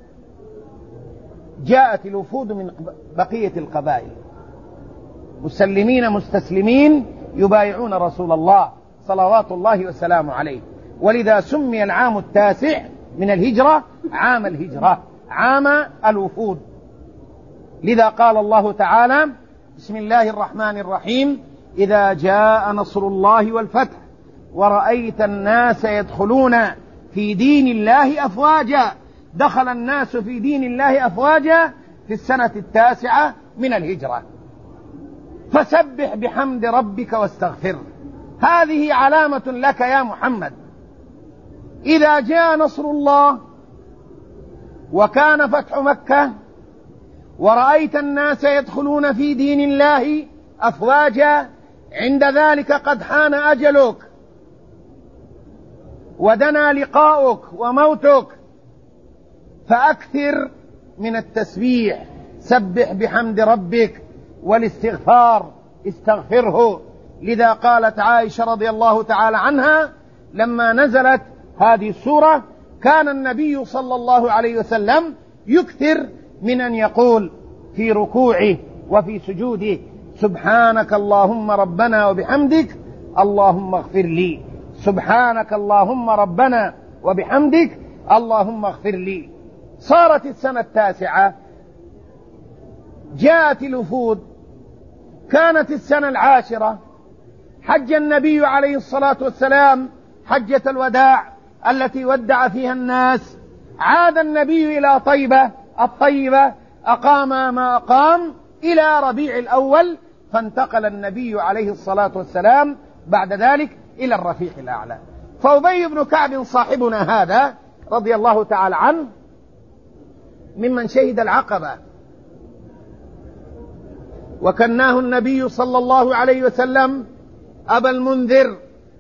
جاءت الوفود من بقية القبائل مسلمين مستسلمين يبايعون رسول الله صلوات الله وسلامه عليه، ولذا سمي العام التاسع من الهجرة عام الهجرة، عام الوفود. لذا قال الله تعالى: بسم الله الرحمن الرحيم: إذا جاء نصر الله والفتح ورأيت الناس يدخلون في دين الله أفواجا. دخل الناس في دين الله أفواجا في السنة التاسعة من الهجرة. فسبح بحمد ربك واستغفره. هذه علامة لك يا محمد. إذا جاء نصر الله وكان فتح مكة ورأيت الناس يدخلون في دين الله أفواجا، عند ذلك قد حان أجلك ودنا لقاؤك وموتك، فأكثر من التسبيح. سبح بحمد ربك والاستغفار، استغفره. لذا قالت عائشة رضي الله تعالى عنها لما نزلت هذه السورة: كان النبي صلى الله عليه وسلم يكثر من أن يقول في ركوعه وفي سجوده: سبحانك اللهم ربنا وبحمدك اللهم اغفر لي. سبحانك اللهم ربنا وبحمدك اللهم اغفر لي. صارت السنة التاسعة، جاءت الوفود، كانت السنة العاشرة، حج النبي عليه الصلاة والسلام حجة الوداع التي ودع فيها الناس. عاد النبي إلى طيبة الطيبة، أقام ما أقام إلى ربيع الأول، فانتقل النبي عليه الصلاة والسلام بعد ذلك إلى الرفيق الأعلى. فأبي بن كعب صاحبنا هذا رضي الله تعالى عنه ممن شهد العقبة، وكناه النبي صلى الله عليه وسلم أبا المنذر،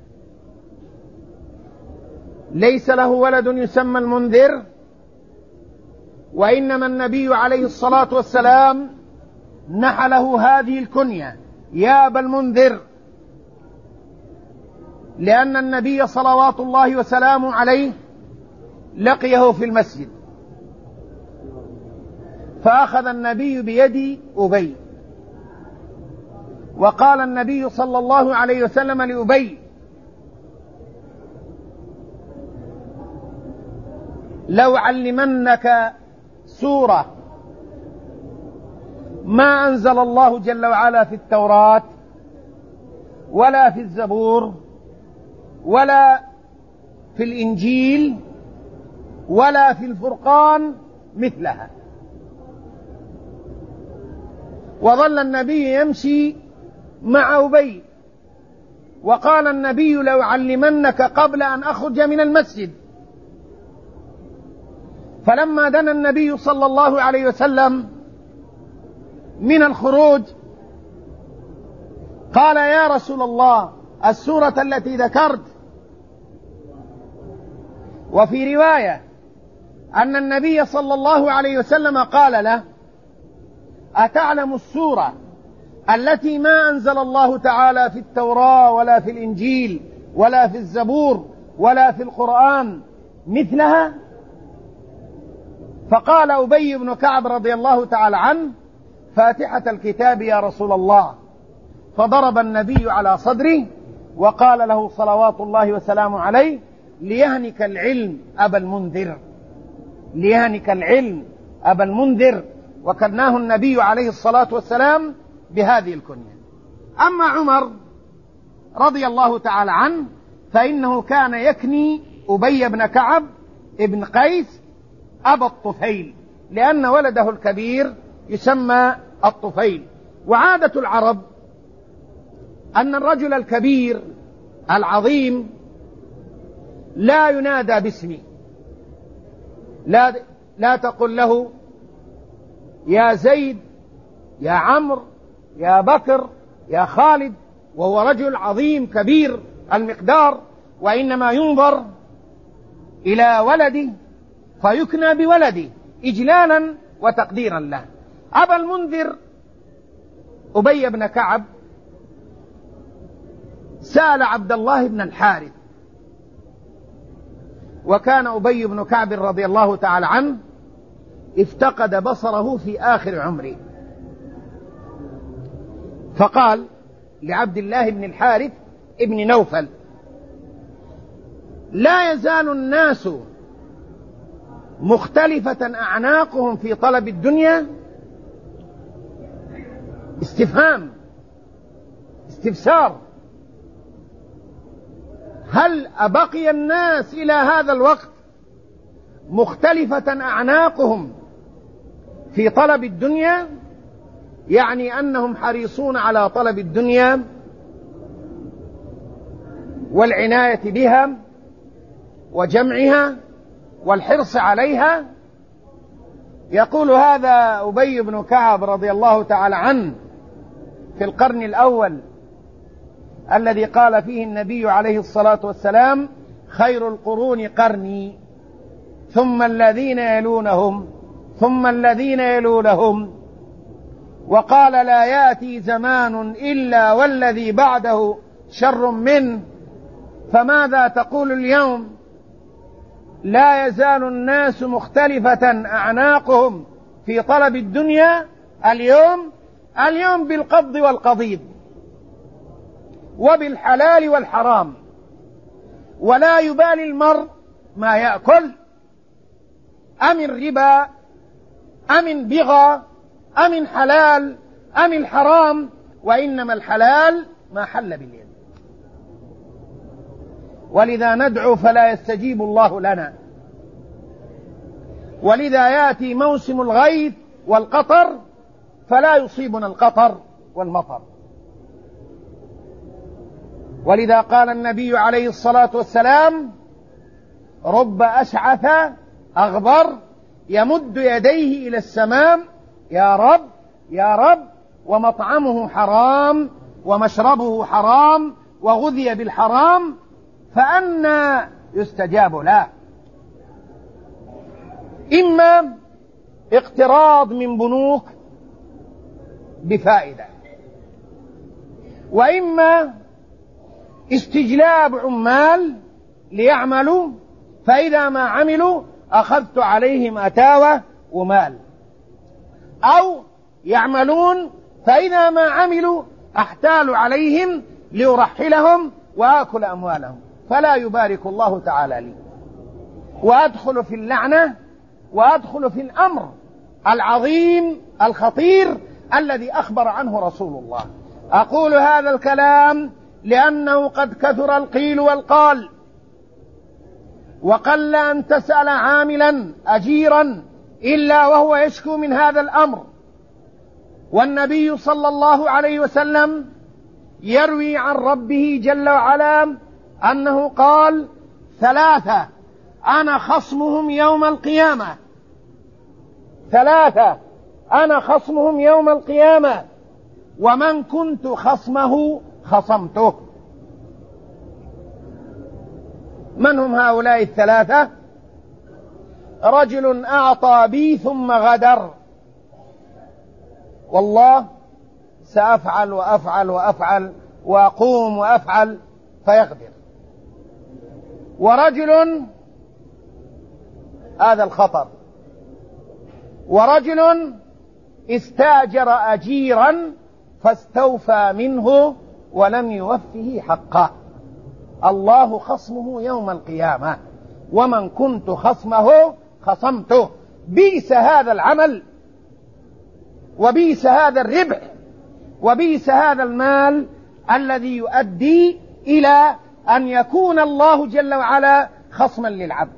ليس له ولد يسمى المنذر، وإنما النبي عليه الصلاة والسلام نحله هذه الكنية يا أبا المنذر، لأن النبي صلوات الله وسلامه عليه لقيه في المسجد، فأخذ النبي بيد أبي، وقال النبي صلى الله عليه وسلم لأبي: لو علمنك سورة ما أنزل الله جل وعلا في التوراة ولا في الزبور ولا في الإنجيل ولا في الفرقان مثلها. وظل النبي يمشي مع أبي، وقال النبي: لو علمنك قبل أن أخرج من المسجد. فلما دنا النبي صلى الله عليه وسلم من الخروج قال: يا رسول الله، السورة التي ذكرت. وفي رواية أن النبي صلى الله عليه وسلم قال له: أتعلم السورة التي ما أنزل الله تعالى في التوراة ولا في الإنجيل ولا في الزبور ولا في القرآن مثلها؟ فقال أبي بن كعب رضي الله تعالى عنه: فاتحة الكتاب يا رسول الله. فضرب النبي على صدره وقال له صلوات الله وسلامه عليه: ليهنك العلم أبا المنذر، ليهنك العلم أبا المنذر. وكناه النبي عليه الصلاة والسلام بهذه الكنية. أما عمر رضي الله تعالى عنه فإنه كان يكني أبي بن كعب ابن قيس أبا الطفيل، لأن ولده الكبير يسمى الطفيل. وعادة العرب أن الرجل الكبير العظيم لا ينادى باسمه، لا, لا تقل له يا زيد، يا عمرو، يا بكر، يا خالد، وهو رجل عظيم كبير المقدار، وإنما ينظر إلى ولده فيكنى بولده إجلالا وتقديرا له. أبا المنذر أبي بن كعب سأل عبد الله بن الحارث، وكان أبي بن كعب رضي الله تعالى عنه افتقد بصره في آخر عمره، فقال لعبد الله بن الحارث ابن نوفل: لا يزال الناس مختلفة أعناقهم في طلب الدنيا؟ استفهام، استفسار. هل أبقي الناس إلى هذا الوقت مختلفة أعناقهم في طلب الدنيا؟ يعني أنهم حريصون على طلب الدنيا والعناية بها وجمعها والحرص عليها. يقول هذا أبي بن كعب رضي الله تعالى عنه في القرن الأول الذي قال فيه النبي عليه الصلاة والسلام: خير القرون قرني ثم الذين يلونهم ثم الذين يلونهم. وقال: لا يأتي زمان إلا والذي بعده شر منه. فماذا تقول اليوم؟ لا يزال الناس مختلفة أعناقهم في طلب الدنيا. اليوم اليوم بالقبض والقضيب وبالحلال والحرام. ولا يبالي المرء ما يأكل، أم الربا أم البغى أم الحلال أم الحرام، وإنما الحلال ما حل باليد. ولذا ندعو فلا يستجيب الله لنا، ولذا يأتي موسم الغيث والقطر فلا يصيبنا القطر والمطر. ولذا قال النبي عليه الصلاة والسلام: رب أشعث أغبر يمد يديه إلى السماء يا رب يا رب، ومطعمه حرام ومشربه حرام وغذي بالحرام، فأنى يستجاب له. إما اقتراض من بنوك بفائدة، وإما استجلاب عمال ليعملوا، فإذا ما عملوا أخذت عليهم أتاوة ومال، أو يعملون فإذا ما عملوا أحتال عليهم ليرحلهم وآكل أموالهم، فلا يبارك الله تعالى لي، وأدخل في اللعنة وأدخل في الأمر العظيم الخطير الذي أخبر عنه رسول الله. أقول هذا الكلام لأنه قد كثر القيل والقال، وقل أن تسأل عاملا أجيرا إلا وهو يشكو من هذا الأمر. والنبي صلى الله عليه وسلم يروي عن ربه جل وعلا أنه قال: ثلاثة أنا خصمهم يوم القيامة، ثلاثة أنا خصمهم يوم القيامة، ومن كنت خصمه خصمته. من هم هؤلاء الثلاثة؟ رجل أعطى بي ثم غدر، والله سأفعل وأفعل وأفعل وأقوم وأفعل فيغدر. ورجل، هذا الخطر. ورجل استاجر أجيرا فاستوفى منه ولم يوفه حقه، الله خصمه يوم القيامة، ومن كنت خصمه خصمته. بئس هذا العمل، وبئس هذا الربح، وبئس هذا المال الذي يؤدي إلى أن يكون الله جل وعلا خصما للعبد.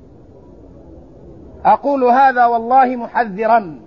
أقول هذا والله محذرا،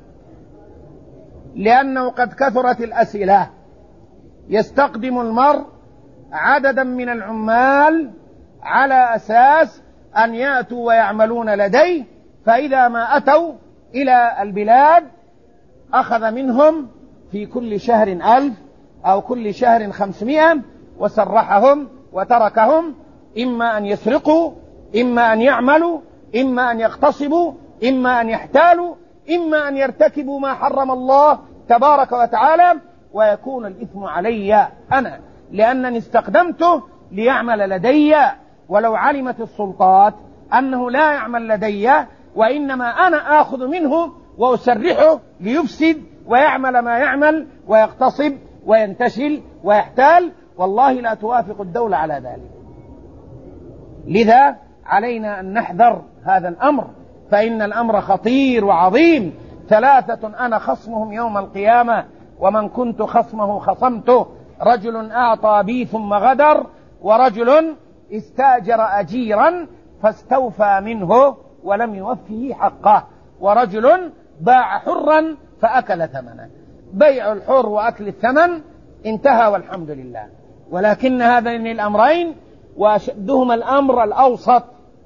لأنه قد كثرت الأسئلة. يستقدم المرء عددا من العمال على أساس أن يأتوا ويعملون لديه، فإذا ما أتوا إلى البلاد أخذ منهم في كل شهر ألف أو كل شهر خمسمائة، وسرحهم وتركهم، إما أن يسرقوا، إما أن يعملوا، إما أن يغتصبوا، إما أن يحتالوا، إما أن يرتكبوا ما حرم الله تبارك وتعالى، ويكون الإثم علي أنا، لأنني استخدمته ليعمل لدي. ولو علمت السلطات أنه لا يعمل لدي، وإنما أنا آخذ منه وأسرحه ليفسد ويعمل ما يعمل ويغتصب وينتشل ويحتال، والله لا توافق الدولة على ذلك. لذا علينا أن نحذر هذا الأمر، فإن الأمر خطير وعظيم. ثلاثة أنا خصمهم يوم القيامة، ومن كنت خصمه خصمته: رجل أعطى بي ثم غدر، ورجل استاجر أجيرا فاستوفى منه ولم يوفه حقه، ورجل باع حرا فأكل ثمنه. بيع الحر وأكل الثمن انتهى والحمد لله، ولكن هذين الأمرين وأشدهما الأمر الأوسط،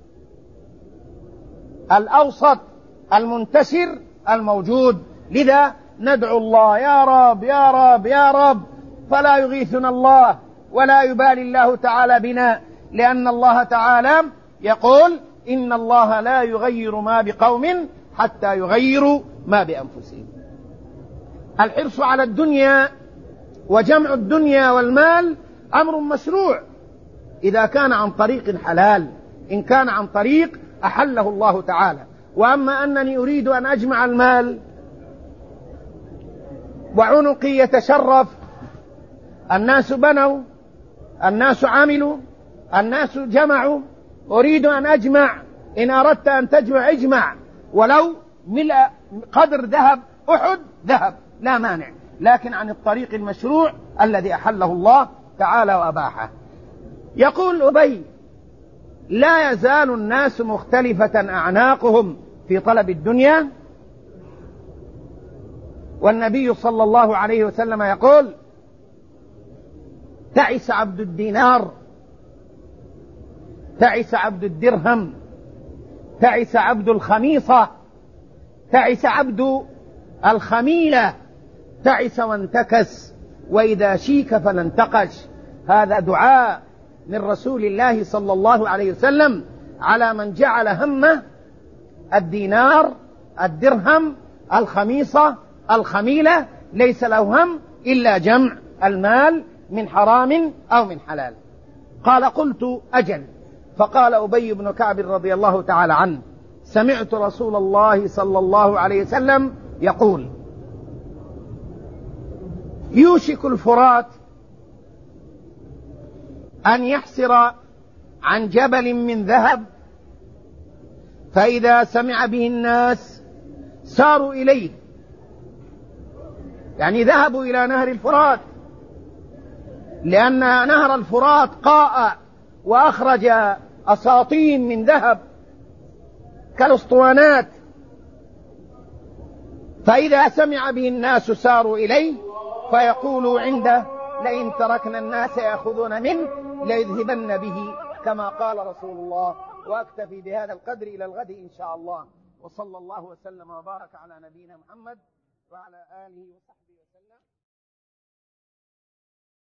الأوسط المنتشر الموجود. لذا ندعو الله: يا رب يا رب يا رب، فلا يغيثنا الله ولا يبالي الله تعالى بنا، لأن الله تعالى يقول: إن الله لا يغير ما بقوم حتى يغيروا ما بأنفسهم. الحرص على الدنيا وجمع الدنيا والمال أمر مشروع إذا كان عن طريق حلال، إن كان عن طريق أحله الله تعالى. وأما أنني أريد أن أجمع المال وعنقي يتشرف، الناس بنوا، الناس عملوا، الناس جمعوا، أريد أن أجمع، إن أردت أن تجمع اجمع، ولو ملء قدر ذهب أحد ذهب لا مانع، لكن عن الطريق المشروع الذي أحله الله تعالى وأباحه. يقول أبي: لا يزال الناس مختلفة أعناقهم في طلب الدنيا، والنبي صلى الله عليه وسلم يقول: تعس عبد الدينار، تعس عبد الدرهم، تعس عبد الخميصة، تعس عبد الخميلة، تعس وانتكس، وإذا شيك فلا انتقش. هذا دعاء من رسول الله صلى الله عليه وسلم على من جعل همه الدينار، الدرهم، الخميصة، الخميلة، ليس له هم إلا جمع المال من حرام أو من حلال. قال: قلت: أجل. فقال أبي بن كعب رضي الله تعالى عنه: سمعت رسول الله صلى الله عليه وسلم يقول: يوشك الفرات أن يحسر عن جبل من ذهب، فإذا سمع به الناس ساروا إليه، يعني ذهبوا إلى نهر الفرات، لأن نهر الفرات قاء وأخرج أساطين من ذهب كالأسطوانات، فإذا سمع به الناس ساروا إليه فيقولوا عنده: لئن تركنا الناس يأخذون منه ليذهبن به، كما قال رسول الله. وأكتفي بهذا القدر إلى الغد إن شاء الله، وصلى الله وسلم وبارك على نبينا محمد وعلى آله وصحبه.